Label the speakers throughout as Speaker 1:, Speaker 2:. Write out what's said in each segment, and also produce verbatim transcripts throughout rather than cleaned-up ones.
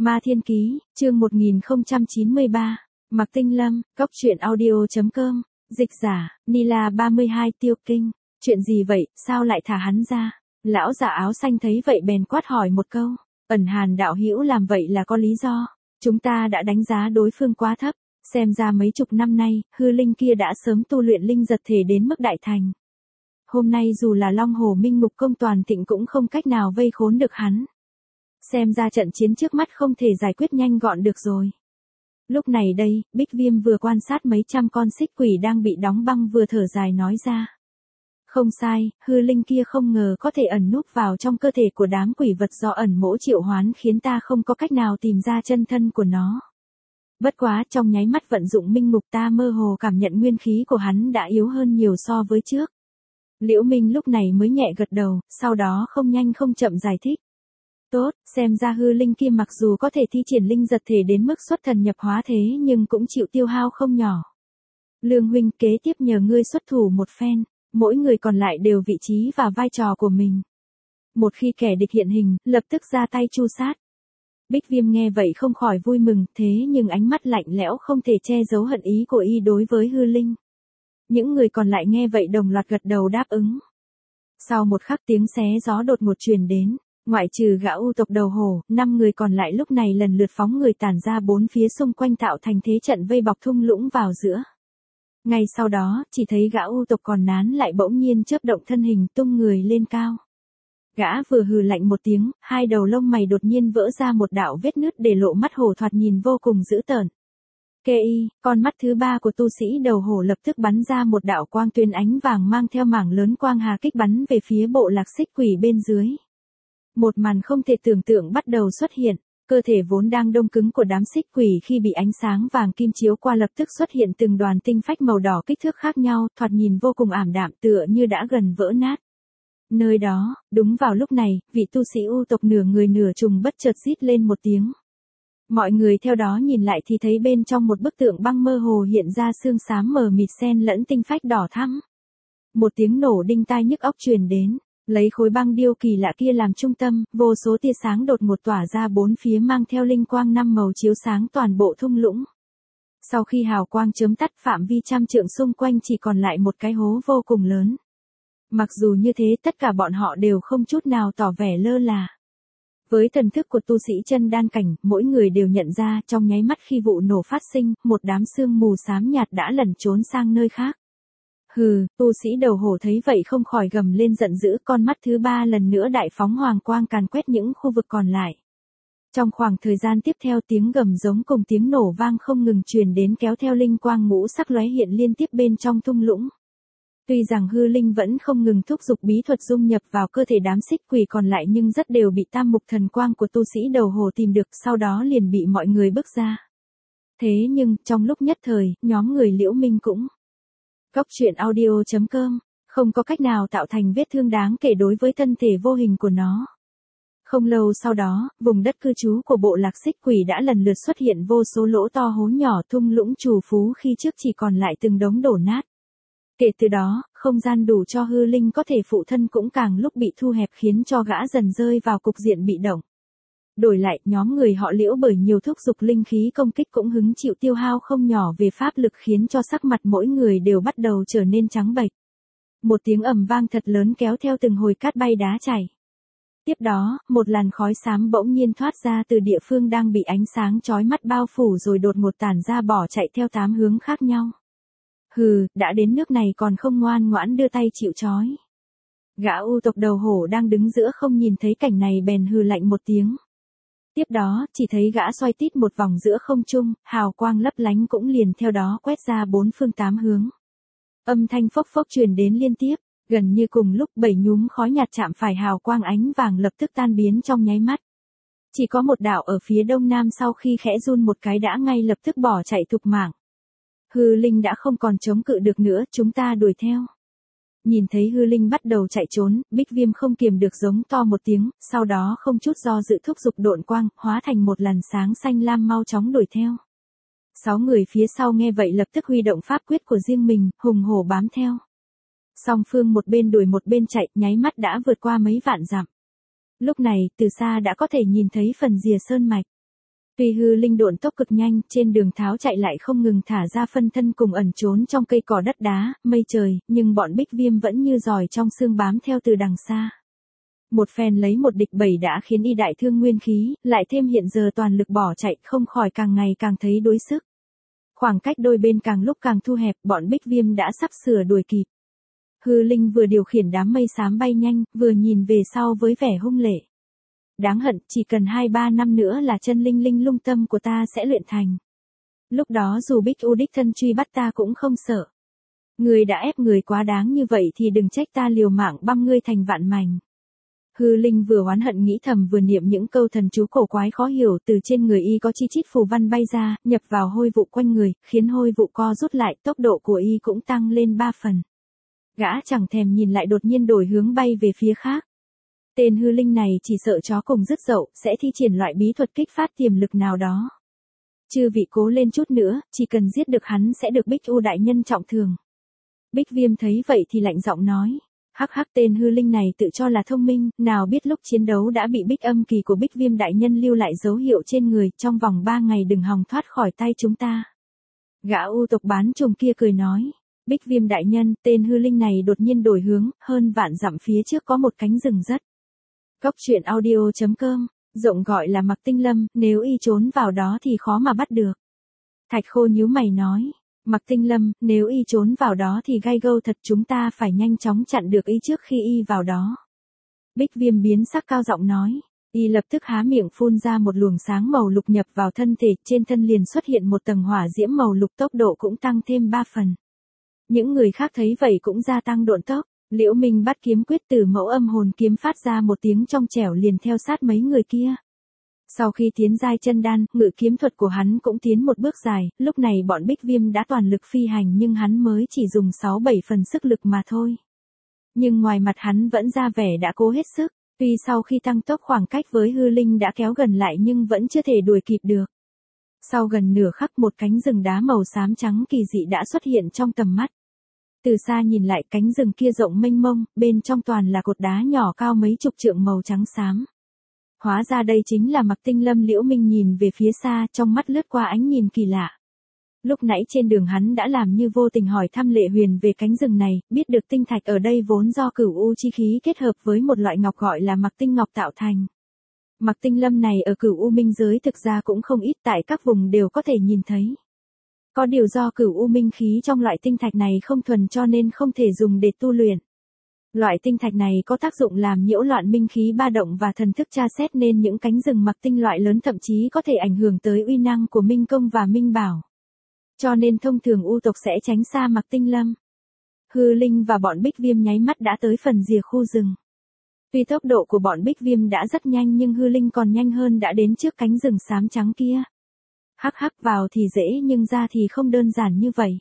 Speaker 1: Ma Thiên Ký, chương một nghìn không trăm chín mươi ba, Mạc Tinh Lâm, cốc truyện audio chấm com, dịch giả, Nila ba mươi hai Tiêu Kinh, chuyện gì vậy, sao lại thả hắn ra? Lão giả áo xanh thấy vậy bèn quát hỏi một câu, ẩn Hàn đạo hữu làm vậy là có lý do, chúng ta đã đánh giá đối phương quá thấp, xem ra mấy chục năm nay, hư linh kia đã sớm tu luyện linh giật thể đến mức đại thành. Hôm nay dù là Long Hồ Minh Ngục Công toàn thịnh cũng không cách nào vây khốn được hắn. Xem ra trận chiến trước mắt không thể giải quyết nhanh gọn được rồi. Lúc này đây, Bích Viêm vừa quan sát mấy trăm con xích quỷ đang bị đóng băng vừa thở dài nói ra. Không sai, hư linh kia không ngờ có thể ẩn núp vào trong cơ thể của đám quỷ vật do ẩn mỗ triệu hoán khiến ta không có cách nào tìm ra chân thân của nó. Bất quá trong nháy mắt vận dụng minh ngục ta mơ hồ cảm nhận nguyên khí của hắn đã yếu hơn nhiều so với trước. Liễu Minh lúc này mới nhẹ gật đầu, sau đó không nhanh không chậm giải thích. Tốt, xem ra hư linh kia mặc dù có thể thi triển linh giật thể đến mức xuất thần nhập hóa thế nhưng cũng chịu tiêu hao không nhỏ. Lương huynh kế tiếp nhờ ngươi xuất thủ một phen, mỗi người còn lại đều vị trí và vai trò của mình. Một khi kẻ địch hiện hình, lập tức ra tay tru sát. Bích Viêm nghe vậy không khỏi vui mừng, thế nhưng ánh mắt lạnh lẽo không thể che giấu hận ý của y đối với hư linh. Những người còn lại nghe vậy đồng loạt gật đầu đáp ứng. Sau một khắc tiếng xé gió đột ngột truyền đến, ngoại trừ gã u tộc đầu hổ, năm người còn lại lúc này lần lượt phóng người tản ra bốn phía xung quanh tạo thành thế trận vây bọc thung lũng vào giữa. Ngay sau đó, chỉ thấy gã u tộc còn nán lại bỗng nhiên chớp động thân hình tung người lên cao. Gã vừa hừ lạnh một tiếng, hai đầu lông mày đột nhiên vỡ ra một đạo vết nứt để lộ mắt hổ thoạt nhìn vô cùng dữ tợn. Kê y, con mắt thứ ba của tu sĩ đầu hổ lập tức bắn ra một đạo quang tuyến ánh vàng mang theo mảng lớn quang hà kích bắn về phía bộ lạc xích quỷ bên dưới. Một màn không thể tưởng tượng bắt đầu xuất hiện, cơ thể vốn đang đông cứng của đám xích quỷ khi bị ánh sáng vàng kim chiếu qua lập tức xuất hiện từng đoàn tinh phách màu đỏ kích thước khác nhau, thoạt nhìn vô cùng ảm đạm tựa như đã gần vỡ nát. Nơi đó, đúng vào lúc này, vị tu sĩ u tộc nửa người nửa trùng bất chợt rít lên một tiếng. Mọi người theo đó nhìn lại thì thấy bên trong một bức tượng băng mơ hồ hiện ra xương xám mờ mịt xen lẫn tinh phách đỏ thắm. Một tiếng nổ đinh tai nhức óc truyền đến, lấy khối băng điêu kỳ lạ kia làm trung tâm, vô số tia sáng đột ngột tỏa ra bốn phía mang theo linh quang năm màu chiếu sáng toàn bộ thung lũng. Sau khi hào quang chớm tắt phạm vi trăm trượng xung quanh chỉ còn lại một cái hố vô cùng lớn. Mặc dù như thế tất cả bọn họ đều không chút nào tỏ vẻ lơ là. Với thần thức của tu sĩ chân đan cảnh, mỗi người đều nhận ra trong nháy mắt khi vụ nổ phát sinh, một đám sương mù xám nhạt đã lẩn trốn sang nơi khác. Hừ, tu sĩ đầu hổ thấy vậy không khỏi gầm lên giận dữ, con mắt thứ ba lần nữa đại phóng hoàng quang càn quét những khu vực còn lại. Trong khoảng thời gian tiếp theo tiếng gầm giống cùng tiếng nổ vang không ngừng truyền đến kéo theo linh quang ngũ sắc lóe hiện liên tiếp bên trong thung lũng. Tuy rằng hư linh vẫn không ngừng thúc giục bí thuật dung nhập vào cơ thể đám xích quỷ còn lại nhưng rất đều bị tam mục thần quang của tu sĩ đầu hồ tìm được, sau đó liền bị mọi người bước ra. Thế nhưng, trong lúc nhất thời, nhóm người Liễu Minh cũng cốc truyện audio chấm com, không có cách nào tạo thành vết thương đáng kể đối với thân thể vô hình của nó. Không lâu sau đó, vùng đất cư trú của bộ lạc xích quỷ đã lần lượt xuất hiện vô số lỗ to hố nhỏ, thung lũng trù phú khi trước chỉ còn lại từng đống đổ nát. Kể từ đó, không gian đủ cho hư linh có thể phụ thân cũng càng lúc bị thu hẹp khiến cho gã dần rơi vào cục diện bị động. Đổi lại, nhóm người họ Liễu bởi nhiều thúc giục linh khí công kích cũng hứng chịu tiêu hao không nhỏ về pháp lực khiến cho sắc mặt mỗi người đều bắt đầu trở nên trắng bệch. Một tiếng ầm vang thật lớn kéo theo từng hồi cát bay đá chảy. Tiếp đó, một làn khói xám bỗng nhiên thoát ra từ địa phương đang bị ánh sáng chói mắt bao phủ rồi đột ngột tản ra bỏ chạy theo tám hướng khác nhau. Hừ, đã đến nước này còn không ngoan ngoãn đưa tay chịu trói. Gã u tộc đầu hổ đang đứng giữa không nhìn thấy cảnh này bèn hừ lạnh một tiếng. Tiếp đó, chỉ thấy gã xoay tít một vòng giữa không trung, hào quang lấp lánh cũng liền theo đó quét ra bốn phương tám hướng. Âm thanh phốc phốc truyền đến liên tiếp, gần như cùng lúc bảy nhúm khói nhạt chạm phải hào quang ánh vàng lập tức tan biến trong nháy mắt. Chỉ có một đạo ở phía đông nam sau khi khẽ run một cái đã ngay lập tức bỏ chạy thục mạng. Hư linh đã không còn chống cự được nữa, chúng ta đuổi theo. Nhìn thấy hư linh bắt đầu chạy trốn, Bích Viêm không kiềm được giống to một tiếng, sau đó không chút do dự thúc giục độn quang, hóa thành một làn sáng xanh lam mau chóng đuổi theo. Sáu người phía sau nghe vậy lập tức huy động pháp quyết của riêng mình, hùng hổ bám theo. Song phương một bên đuổi một bên chạy, nháy mắt đã vượt qua mấy vạn dặm. Lúc này, từ xa đã có thể nhìn thấy phần rìa sơn mạch. Tuy hư linh độn tốc cực nhanh, trên đường tháo chạy lại không ngừng thả ra phân thân cùng ẩn trốn trong cây cỏ đất đá, mây trời, nhưng bọn Bích Viêm vẫn như giòi trong xương bám theo từ đằng xa. Một phen lấy một địch bảy đã khiến y đại thương nguyên khí, lại thêm hiện giờ toàn lực bỏ chạy không khỏi càng ngày càng thấy đuối sức. Khoảng cách đôi bên càng lúc càng thu hẹp, bọn Bích Viêm đã sắp sửa đuổi kịp. Hư linh vừa điều khiển đám mây xám bay nhanh, vừa nhìn về sau với vẻ hung lệ. Đáng hận, chỉ cần hai ba năm nữa là chân linh linh lung tâm của ta sẽ luyện thành. Lúc đó dù Bích U đích thân truy bắt ta cũng không sợ. Người đã ép người quá đáng như vậy thì đừng trách ta liều mạng băm ngươi thành vạn mảnh. Hư linh vừa oán hận nghĩ thầm vừa niệm những câu thần chú cổ quái khó hiểu, từ trên người y có chi chít phù văn bay ra, nhập vào hôi vụ quanh người, khiến hôi vụ co rút lại, tốc độ của y cũng tăng lên ba phần. Gã chẳng thèm nhìn lại đột nhiên đổi hướng bay về phía khác. Tên hư linh này chỉ sợ chó cùng rứt dậu, sẽ thi triển loại bí thuật kích phát tiềm lực nào đó. Chư vị cố lên chút nữa, chỉ cần giết được hắn sẽ được Bích U đại nhân trọng thương. Bích Viêm thấy vậy thì lạnh giọng nói. Hắc hắc, tên hư linh này tự cho là thông minh, nào biết lúc chiến đấu đã bị Bích âm kỳ của Bích Viêm đại nhân lưu lại dấu hiệu trên người, trong vòng ba ngày đừng hòng thoát khỏi tay chúng ta. Gã U tộc bán trùng kia cười nói. Bích Viêm đại nhân, tên hư linh này đột nhiên đổi hướng, hơn vạn dặm phía trước có một cánh rừng rất. Cốc truyện audio chấm com, rộng gọi là Mạc Tinh Lâm, nếu y trốn vào đó thì khó mà bắt được. Thạch Khô nhíu mày nói. Mạc Tinh Lâm, nếu y trốn vào đó thì gai gâu thật, chúng ta phải nhanh chóng chặn được y trước khi y vào đó. Bích Viêm biến sắc cao giọng nói. Y lập tức há miệng phun ra một luồng sáng màu lục nhập vào thân thể, trên thân liền xuất hiện một tầng hỏa diễm màu lục, tốc độ cũng tăng thêm ba phần. Những người khác thấy vậy cũng gia tăng độn tốc. Liễu Minh bắt kiếm quyết từ mẫu âm hồn kiếm phát ra một tiếng trong trẻo liền theo sát mấy người kia. Sau khi tiến giai chân đan, ngự kiếm thuật của hắn cũng tiến một bước dài, lúc này bọn Bích Viêm đã toàn lực phi hành nhưng hắn mới chỉ dùng sáu bảy phần sức lực mà thôi. Nhưng ngoài mặt hắn vẫn ra vẻ đã cố hết sức, tuy sau khi tăng tốc khoảng cách với hư linh đã kéo gần lại nhưng vẫn chưa thể đuổi kịp được. Sau gần nửa khắc một cánh rừng đá màu xám trắng kỳ dị đã xuất hiện trong tầm mắt. Từ xa nhìn lại cánh rừng kia rộng mênh mông, bên trong toàn là cột đá nhỏ cao mấy chục trượng màu trắng xám. Hóa ra đây chính là Mạc Tinh Lâm. Liễu Minh nhìn về phía xa, trong mắt lướt qua ánh nhìn kỳ lạ. Lúc nãy trên đường hắn đã làm như vô tình hỏi thăm Lệ Huyền về cánh rừng này, biết được tinh thạch ở đây vốn do cửu u chi khí kết hợp với một loại ngọc gọi là Mạc Tinh Ngọc tạo thành. Mạc Tinh Lâm này ở cửu u minh giới thực ra cũng không ít, tại các vùng đều có thể nhìn thấy. Có điều do cửu u minh khí trong loại tinh thạch này không thuần cho nên không thể dùng để tu luyện. Loại tinh thạch này có tác dụng làm nhiễu loạn minh khí ba động và thần thức tra xét nên những cánh rừng Mạc Tinh loại lớn thậm chí có thể ảnh hưởng tới uy năng của Minh Công và Minh Bảo. Cho nên thông thường u tộc sẽ tránh xa Mạc Tinh Lâm. Hư linh và bọn Bích Viêm nháy mắt đã tới phần rìa khu rừng. Tuy tốc độ của bọn Bích Viêm đã rất nhanh nhưng hư linh còn nhanh hơn, đã đến trước cánh rừng xám trắng kia. Hắc hắc, vào thì dễ nhưng ra thì không đơn giản như vậy.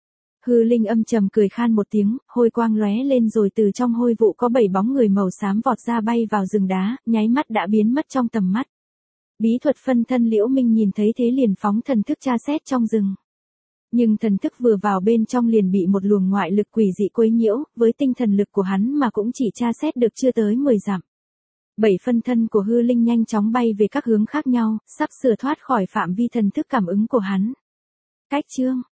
Speaker 1: Hư linh âm trầm cười khan một tiếng, hôi quang lóe lên rồi từ trong hôi vụ có bảy bóng người màu xám vọt ra bay vào rừng đá, nháy mắt đã biến mất trong tầm mắt. Bí thuật phân thân. Liễu Minh nhìn thấy thế liền phóng thần thức tra xét trong rừng. Nhưng thần thức vừa vào bên trong liền bị một luồng ngoại lực quỷ dị quấy nhiễu, với tinh thần lực của hắn mà cũng chỉ tra xét được chưa tới mười dặm. Bảy phân thân của hư linh nhanh chóng bay về các hướng khác nhau, sắp sửa thoát khỏi phạm vi thần thức cảm ứng của hắn. Cách chương